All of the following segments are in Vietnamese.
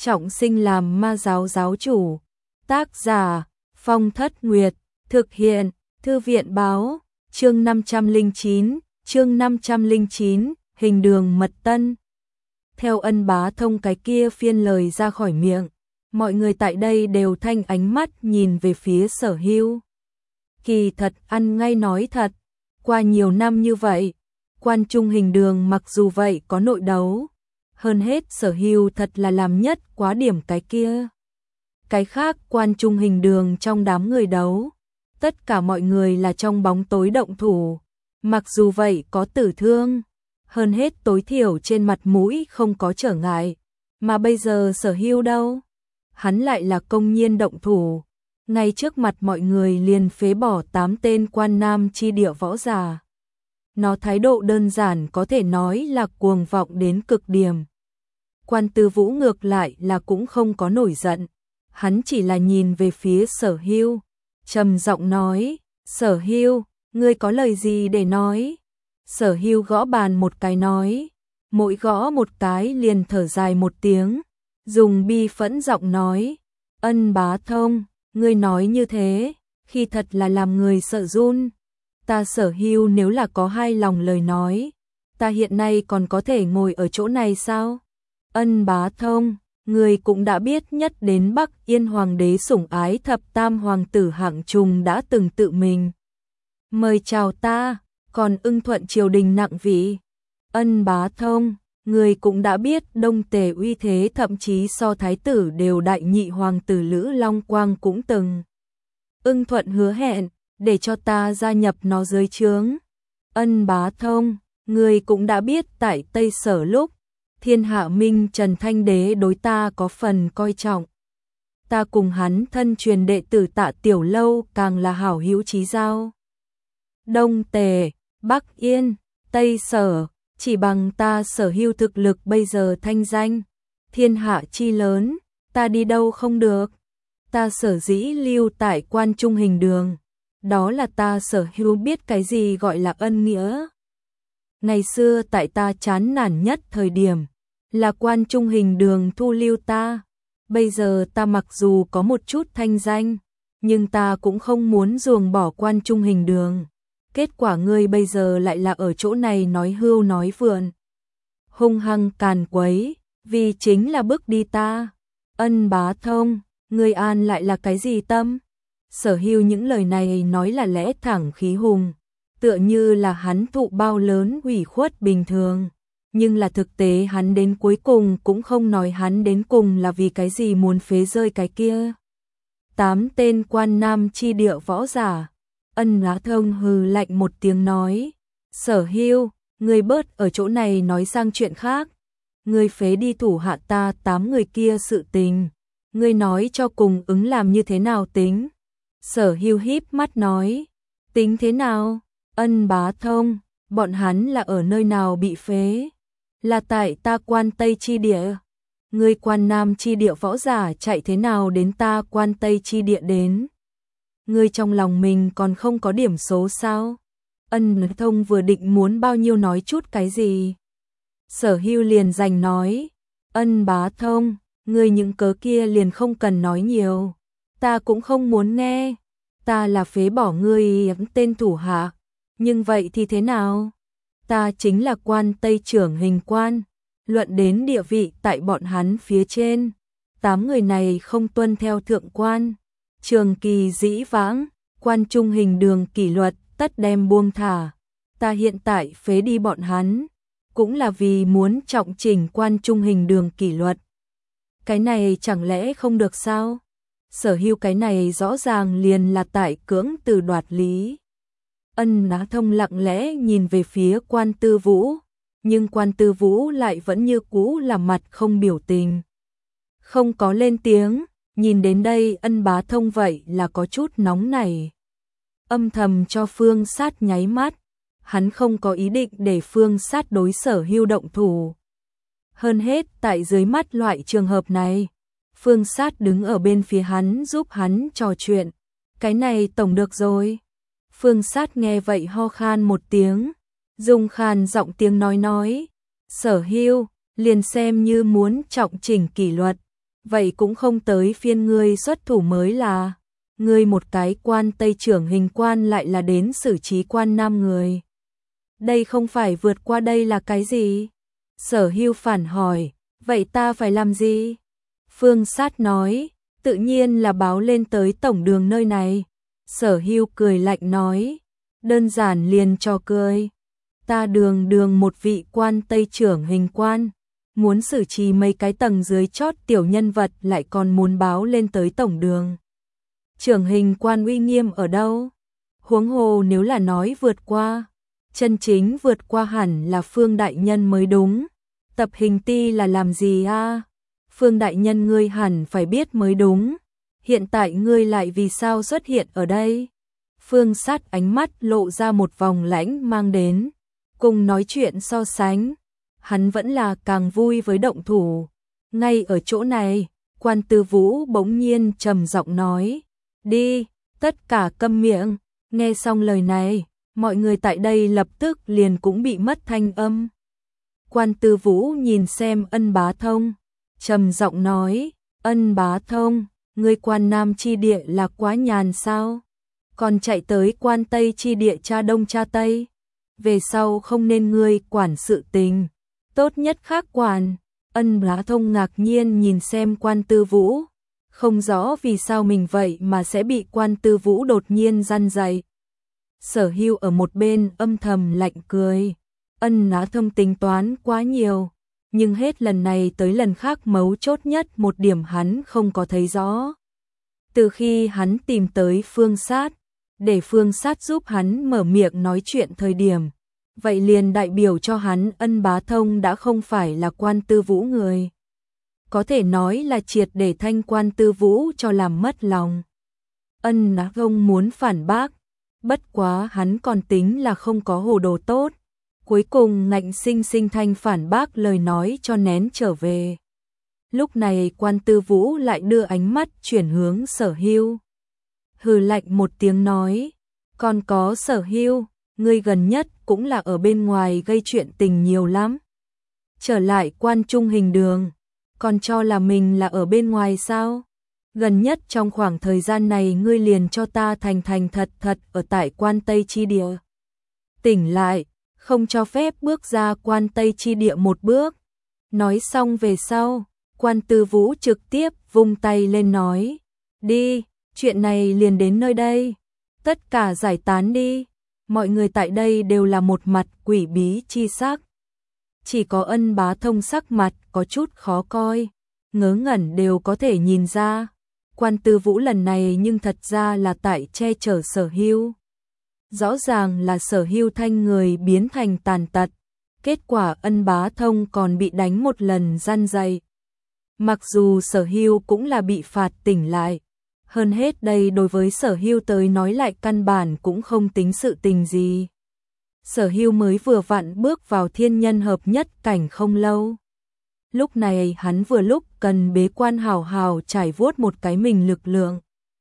trọng sinh làm ma giáo giáo chủ. Tác giả Phong Thất Nguyệt. Thực hiện Thư viện Báo. Chương 509, Hình Đường Mật Tân. Theo Ân Bá Thông cái kia phiên lời ra khỏi miệng, mọi người tại đây đều thanh ánh mắt nhìn về phía Sở Hưu. Kỳ thật ăn ngay nói thật, qua nhiều năm như vậy, Quan Trung Hình Đường mặc dù vậy có nội đấu, hơn hết Sở Hưu thật là làm nhất quá điểm cái kia. Cái khác Quan Trung Hình Đường trong đám người đấu, tất cả mọi người là trong bóng tối động thủ, mặc dù vậy có tử thương, hơn hết tối thiểu trên mặt mũi không có trở ngại, mà bây giờ Sở Hưu đâu? Hắn lại là công nhiên động thủ, ngay trước mặt mọi người liền phế bỏ 8 tên quan nam chi địa võ giả. Nó thái độ đơn giản có thể nói là cuồng vọng đến cực điểm. Quan Tư Vũ ngược lại là cũng không có nổi giận, hắn chỉ là nhìn về phía Sở Hưu, trầm giọng nói, Sở Hưu, ngươi có lời gì để nói? Sở Hưu gõ bàn một cái nói, mỗi gõ một cái liền thở dài một tiếng, dùng bi phẫn giọng nói, Ân Bá Thông, ngươi nói như thế, khi thật là làm người sợ run. Ta Sở Hưu nếu là có hai lòng lời nói, ta hiện nay còn có thể ngồi ở chỗ này sao? Ân Bá Thông, người cũng đã biết nhất đến Bắc Yên Hoàng đế sủng ái thập tam hoàng tử Hạng Trùng đã từng tự mình mời chào ta, còn ưng thuận triều đình nặng vị. Ân Bá Thông, người cũng đã biết Đông Tề uy thế thậm chí so thái tử đều đại nhị hoàng tử Lữ Long Quang cũng từng ưng thuận hứa hẹn để cho ta gia nhập nó dưới trướng. Ân Bá Thông, người cũng đã biết tại Tây Sở lúc Thiên Hạ Minh Trần Thanh Đế đối ta có phần coi trọng. Ta cùng hắn thân truyền đệ tử Tạ Tiểu Lâu càng là hảo hữu chí giao. Đông Tề, Bắc Yên, Tây Sở, chỉ bằng ta Sở Hưu thực lực bây giờ thanh danh, thiên hạ chi lớn, ta đi đâu không được. Ta sở dĩ lưu tại Quan Trung Hình Đường, đó là ta Sở Hưu biết cái gì gọi là ân nghĩa. Ngày xưa tại ta chán nản nhất thời điểm, là Quan Trung Hình Đường thu lưu ta. Bây giờ ta mặc dù có một chút thanh danh, nhưng ta cũng không muốn ruồng bỏ Quan Trung Hình Đường. Kết quả ngươi bây giờ lại là ở chỗ này nói hưu nói vượn, hung hăng càn quấy, vì chính là bức đi ta. Ân Bá Thông, ngươi an lại là cái gì tâm? Sở Hưu những lời này nói là lẽ thẳng khí hùng, tựa như là hắn thụ bao lớn ủy khuất bình thường, nhưng là thực tế hắn đến cuối cùng cũng không nói hắn đến cùng là vì cái gì muốn phế rơi cái kia 8 tên quan nam chi địa võ giả. Ân Bá Thông hừ lạnh một tiếng nói, Sở Hưu, ngươi bớt ở chỗ này nói sang chuyện khác, ngươi phế đi thủ hạ ta 8 người kia sự tình, ngươi nói cho cùng ứng làm như thế nào tính? Sở Hưu híp mắt nói, tính thế nào? Ân Bá Thông, bọn hắn là ở nơi nào bị phế? Là tại ta Quan Tây chi địa. Ngươi Quan Nam chi địa võ giả chạy thế nào đến ta Quan Tây chi địa đến? Ngươi trong lòng mình còn không có điểm số sao? Ân Bá Thông vừa định muốn bao nhiêu nói chút cái gì. Sở Hưu liền giành nói, Ân Bá Thông, ngươi những cớ kia liền không cần nói nhiều. Ta cũng không muốn nghe. Ta là phế bỏ ngươi tên thủ hạ. Nhưng vậy thì thế nào? Ta chính là Quan Tây trưởng hình quan. Luận đến địa vị tại bọn hắn phía trên, 8 người này không tuân theo thượng quan trường kỳ dĩ vãng, Quan Trung Hình Đường kỷ luật tất đem buông thả. Ta hiện tại phế đi bọn hắn, cũng là vì muốn trọng chỉnh Quan Trung Hình Đường kỷ luật. Cái này chẳng lẽ không được sao? Sở Hưu cái này rõ ràng liền là tại cưỡng từ đoạt lý. Ân Bá Thông lặng lẽ nhìn về phía Quan Tư Vũ, nhưng Quan Tư Vũ lại vẫn như cũ là mặt không biểu tình, không có lên tiếng. Nhìn đến đây Ân Bá Thông vậy là có chút nóng nảy, âm thầm cho Phương Sát nháy mắt. Hắn không có ý định để Phương Sát đối Sở Hưu động thủ. Hơn hết tại dưới mắt loại trường hợp này, Phương Sát đứng ở bên phía hắn giúp hắn trò chuyện, cái này tổng được rồi. Phương Sát nghe vậy ho khan một tiếng, dùng khàn giọng tiếng nói, Sở Hưu, liền xem như muốn trọng chỉnh kỷ luật, vậy cũng không tới phiên ngươi xuất thủ mới là. Ngươi một cái quan Tây trưởng hình quan lại là đến xử trí quan Nam người. Đây không phải vượt qua đây là cái gì? Sở Hưu phản hỏi, vậy ta phải làm gì? Phương Sát nói, tự nhiên là báo lên tới tổng đường nơi này. Sở Hưu cười lạnh nói, đơn giản liền cho cười. Ta đường một vị quan Tây trưởng hình quan, muốn xử trí mấy cái tầng dưới chót tiểu nhân vật lại còn muốn báo lên tới tổng đường. Trưởng hình quan uy nghiêm ở đâu? Huống hồ nếu là nói vượt qua, chân chính vượt qua hẳn là Phương đại nhân mới đúng. Tập hình ti là làm gì a? Phương đại nhân ngươi hẳn phải biết mới đúng. Hiện tại ngươi lại vì sao xuất hiện ở đây? Phương Sát ánh mắt lộ ra một vòng lãnh mang đến. Cùng nói chuyện so sánh, hắn vẫn là càng vui với động thủ. Ngay ở chỗ này, Quan Tư Vũ bỗng nhiên trầm giọng nói, đi, tất cả câm miệng. Nghe xong lời này, mọi người tại đây lập tức liền cũng bị mất thanh âm. Quan Tư Vũ nhìn xem Ân Bá Thông, trầm giọng nói, Ân Bá Thông, ngươi quan Nam chi địa là quá nhàn sao? Còn chạy tới quan Tây chi địa cha Đông cha Tây. Về sau không nên ngươi quản sự tình, tốt nhất khác quản. Ân Bá Thông ngạc nhiên nhìn xem Quan Tư Vũ, không rõ vì sao mình vậy mà sẽ bị Quan Tư Vũ đột nhiên răn dạy. Sở Hưu ở một bên âm thầm lạnh cười, Ân Bá Thông tính toán quá nhiều, nhưng hết lần này tới lần khác mấu chốt nhất một điểm hắn không có thấy rõ. Từ khi hắn tìm tới Phương Sát, để Phương Sát giúp hắn mở miệng nói chuyện thời điểm, vậy liền đại biểu cho hắn Ân Bá Thông đã không phải là Quan Tư Vũ người. Có thể nói là triệt để thanh Quan Tư Vũ cho làm mất lòng. Ân Bá Thông muốn phản bác, bất quá hắn còn tính là không có hồ đồ tốt. Cuối cùng ngạnh sinh sinh thanh phản bác lời nói cho nén trở về. Lúc này Quan Tư Vũ lại đưa ánh mắt chuyển hướng Sở Hưu. Hừ lạnh một tiếng nói, còn có Sở Hưu, ngươi gần nhất cũng là ở bên ngoài gây chuyện tình nhiều lắm. Trở lại quan trung hình đường, còn cho là mình là ở bên ngoài sao? Gần nhất trong khoảng thời gian này ngươi liền cho ta thành thật ở tại quan Tây chi địa. Tỉnh lại, không cho phép bước ra quan Tây chi địa một bước. Nói xong về sau, Quan Tư Vũ trực tiếp vung tay lên nói, đi, chuyện này liền đến nơi đây, tất cả giải tán đi. Mọi người tại đây đều là một mặt quỷ bí chi sắc. Chỉ có Ân Bá Thông sắc mặt có chút khó coi, ngớ ngẩn đều có thể nhìn ra. Quan Tư Vũ lần này nhưng thật ra là tại che chở Sở Hưu. Rõ ràng là Sở Hưu thanh người biến thành tàn tật, kết quả Ân Bá Thông còn bị đánh một lần răn dạy. Mặc dù Sở Hưu cũng là bị phạt tỉnh lại, hơn hết đây đối với Sở Hưu tới nói lại căn bản cũng không tính sự tình gì. Sở Hưu mới vừa vặn bước vào thiên nhân hợp nhất cảnh không lâu. Lúc này hắn vừa lúc cần bế quan hào hào trải vuốt một cái mình lực lượng.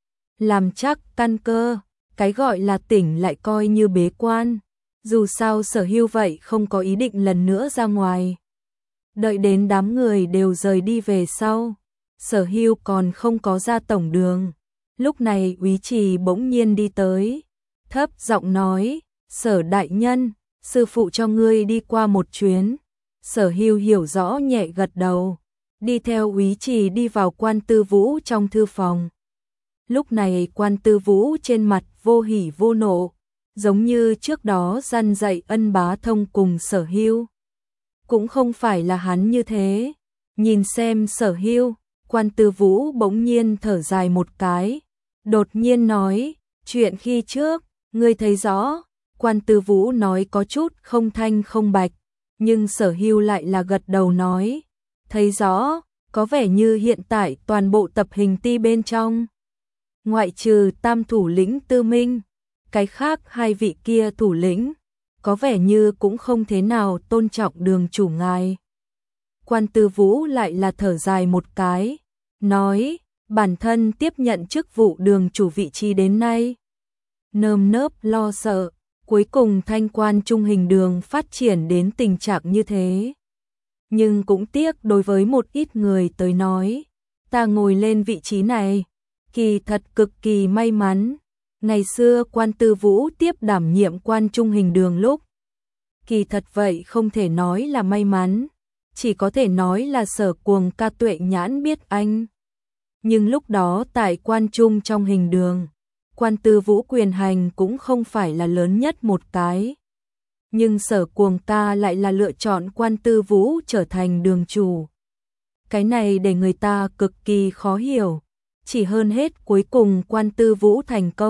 Làm chắc căn cơ, cái gọi là tỉnh lại coi như bế quan. Dù sao Sở Hưu vậy không có ý định lần nữa ra ngoài. Đợi đến đám người đều rời đi về sau, Sở Hưu còn không có ra tổng đường. Lúc này Úy Trì bỗng nhiên đi tới, thấp giọng nói, Sở đại nhân, sư phụ cho ngươi đi qua một chuyến. Sở Hưu hiểu rõ nhẹ gật đầu, đi theo Úy Trì đi vào Quan Tư Vũ trong thư phòng. Lúc này Quan Tư Vũ trên mặt vô hỉ vô nộ, giống như trước đó răn dạy Ân Bá Thông cùng Sở Hưu. Cũng không phải là hắn như thế. Nhìn xem Sở Hưu, Quan Tư Vũ bỗng nhiên thở dài một cái, đột nhiên nói, chuyện khi trước, ngươi thấy rõ. Quan Tư Vũ nói có chút không thanh không bạch, nhưng Sở Hưu lại là gật đầu nói, thấy rõ, có vẻ như hiện tại toàn bộ tập hình ti bên trong, ngoại trừ tam thủ lĩnh Tư Minh, cái khác hai vị kia thủ lĩnh, có vẻ như cũng không thế nào tôn trọng đường chủ ngài. Quan Tư Vũ lại là thở dài một cái, nói, bản thân tiếp nhận chức vụ đường chủ vị trí đến nay, nơm nớp lo sợ, cuối cùng thanh quan trung hình đường phát triển đến tình trạng như thế. Nhưng cũng tiếc đối với một ít người tới nói, ta ngồi lên vị trí này, kỳ thật cực kỳ may mắn. Ngày xưa Quan Tư Vũ tiếp đảm nhiệm Quan Trung Hình Đường lúc, kỳ thật vậy không thể nói là may mắn, chỉ có thể nói là Sở Cuồng ca tuệ nhãn biết anh. Nhưng lúc đó tại Quan Trung trong Hình Đường, Quan Tư Vũ quyền hành cũng không phải là lớn nhất một cái. Nhưng Sở Cuồng ca lại là lựa chọn Quan Tư Vũ trở thành đường chủ. Cái này để người ta cực kỳ khó hiểu. Chỉ hơn hết cuối cùng Quan Tư Vũ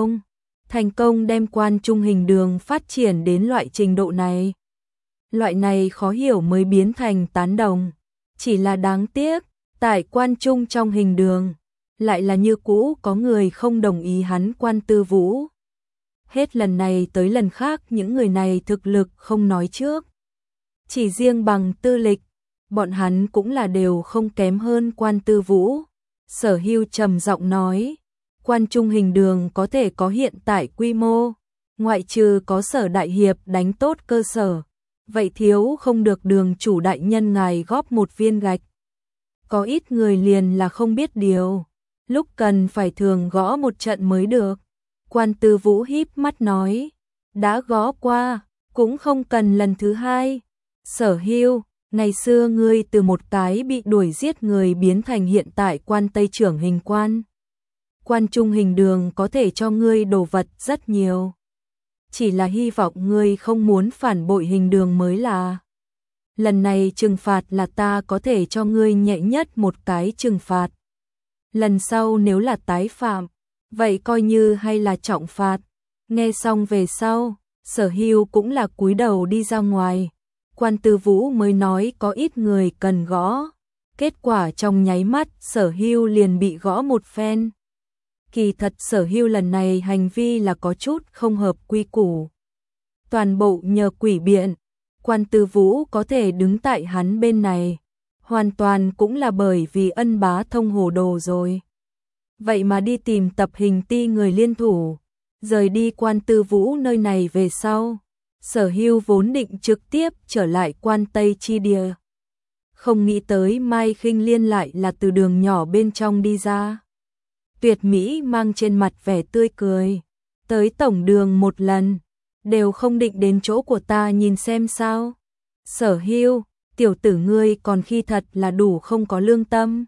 thành công đem Quan Trung Hình Đường phát triển đến loại trình độ này. Loại này khó hiểu mới biến thành tán đồng. Chỉ là đáng tiếc, tại Quan Trung trong Hình Đường, lại là như cũ có người không đồng ý hắn Quan Tư Vũ. Hết lần này tới lần khác những người này thực lực không nói trước. Chỉ riêng bằng tư lịch, bọn hắn cũng là đều không kém hơn Quan Tư Vũ. Sở Hưu trầm giọng nói, Quan Trung Hình Đường có thể có hiện tại quy mô, ngoại trừ có Sở đại hiệp đánh tốt cơ sở, vậy thiếu không được đường chủ đại nhân ngài góp một viên gạch. Có ít người liền là không biết điều, lúc cần phải thường gõ một trận mới được. Quan Tư Vũ híp mắt nói, đã gõ qua, cũng không cần lần thứ hai. Sở Hưu, ngày xưa ngươi từ một cái bị đuổi giết người biến thành hiện tại Quan Tây trưởng hình quan. Quan Trung Hình Đường có thể cho ngươi đồ vật rất nhiều. Chỉ là hy vọng ngươi không muốn phản bội Hình Đường mới là. Lần này trừng phạt là ta có thể cho ngươi nhẹ nhất một cái trừng phạt. Lần sau nếu là tái phạm, vậy coi như hay là trọng phạt. Nghe xong về sau, Sở Hưu cũng là cúi đầu đi ra ngoài. Quan Tư Vũ mới nói có ít người cần gõ. Kết quả trong nháy mắt Sở Hưu liền bị gõ một phen. Kỳ thật Sở Hưu lần này hành vi là có chút không hợp quy củ. Toàn bộ nhờ quỷ biện, Quan Tư Vũ có thể đứng tại hắn bên này. Hoàn toàn cũng là bởi vì Ân Bá Thông hồ đồ rồi. Vậy mà đi tìm Tập Hình Ti người liên thủ, rời đi Quan Tư Vũ nơi này về sau. Sở Hưu vốn định trực tiếp trở lại Quan Tây chi địa. Không nghĩ tới Mai Khinh Liên lại là từ đường nhỏ bên trong đi ra. Tuyệt mỹ mang trên mặt vẻ tươi cười. Tới tổng đường một lần, đều không định đến chỗ của ta nhìn xem sao. Sở Hưu, tiểu tử ngươi còn khi thật là đủ không có lương tâm.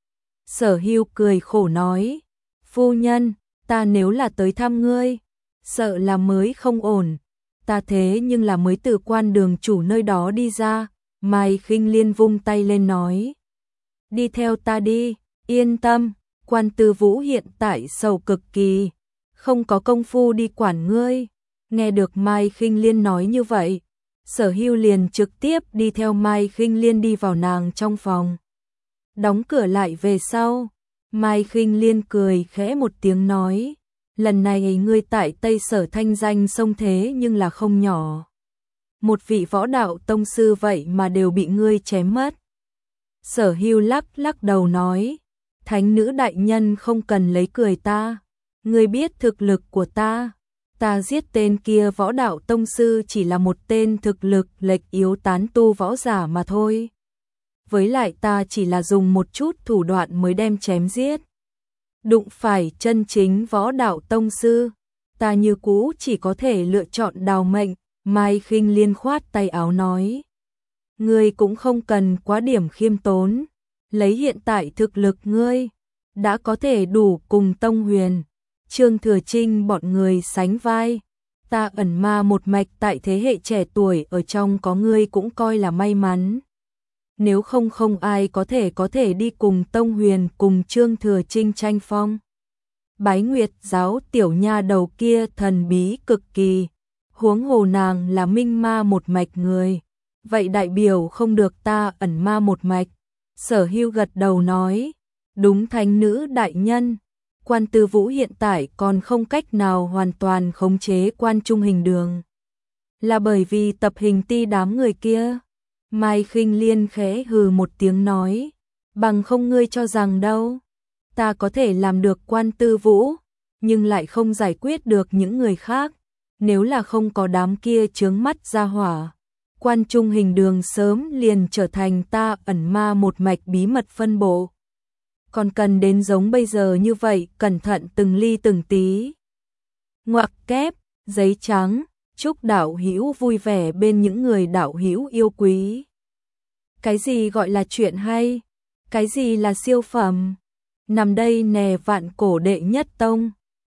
Sở Hưu cười khổ nói, phu nhân, ta nếu là tới thăm ngươi, sợ là mới không ổn. Ta thế nhưng là mới từ Quan đường chủ nơi đó đi ra. Mai Khinh Liên vung tay lên nói, đi theo ta đi, yên tâm. Quan Tư Vũ hiện tại sầu cực kỳ, không có công phu đi quản ngươi. Nghe được Mai Khinh Liên nói như vậy, Sở Hưu liền trực tiếp đi theo Mai Khinh Liên đi vào nàng trong phòng. Đóng cửa lại về sau, Mai Khinh Liên cười khẽ một tiếng nói, lần này ngươi tại Tây Sở thanh danh sông thế nhưng là không nhỏ. Một vị võ đạo tông sư vậy mà đều bị ngươi chém mất. Sở Hưu lắc đầu nói, thánh nữ đại nhân không cần lấy cười ta. Ngươi biết thực lực của ta. Ta giết tên kia võ đạo tông sư chỉ là một tên thực lực lệch yếu tán tu võ giả mà thôi. Với lại ta chỉ là dùng một chút thủ đoạn mới đem chém giết. Đụng phải chân chính võ đạo tông sư, ta như cũ chỉ có thể lựa chọn đào mệnh. Mai Khinh Liên khoát tay áo nói, ngươi cũng không cần quá điểm khiêm tốn. Lấy hiện tại thực lực ngươi, đã có thể đủ cùng Tông Huyền, Trương Thừa Trinh bọn người sánh vai. Ta ẩn ma một mạch tại thế hệ trẻ tuổi ở trong có ngươi cũng coi là may mắn. Nếu không ai có thể đi cùng Tông Huyền cùng Trương Thừa Trinh tranh phong. Bái Nguyệt giáo tiểu nha đầu kia thần bí cực kỳ, huống hồ nàng là minh ma một mạch người, vậy đại biểu không được ta ẩn ma một mạch. Sở Hưu gật đầu nói, đúng thánh nữ đại nhân. Quan Tư Vũ hiện tại còn không cách nào hoàn toàn khống chế Quan Trung Hình Đường, là bởi vì Tập Hình Ti đám người kia. Mai Khinh Liên khẽ hừ một tiếng nói, bằng không ngươi cho rằng đâu. Ta có thể làm được Quan Tư Vũ, nhưng lại không giải quyết được những người khác. Nếu là không có đám kia chướng mắt ra hỏa, Quan Trung Hình Đường sớm liền trở thành ta ẩn ma một mạch bí mật phân bộ. còn cần đến giống bây giờ như vậy, cẩn thận từng ly từng tí. Ngoặc kép, giấy trắng, chúc đạo hữu vui vẻ bên những người đạo hữu yêu quý. Cái gì gọi là chuyện hay? Cái gì là siêu phẩm? Nằm đây nè vạn cổ đệ nhất tông.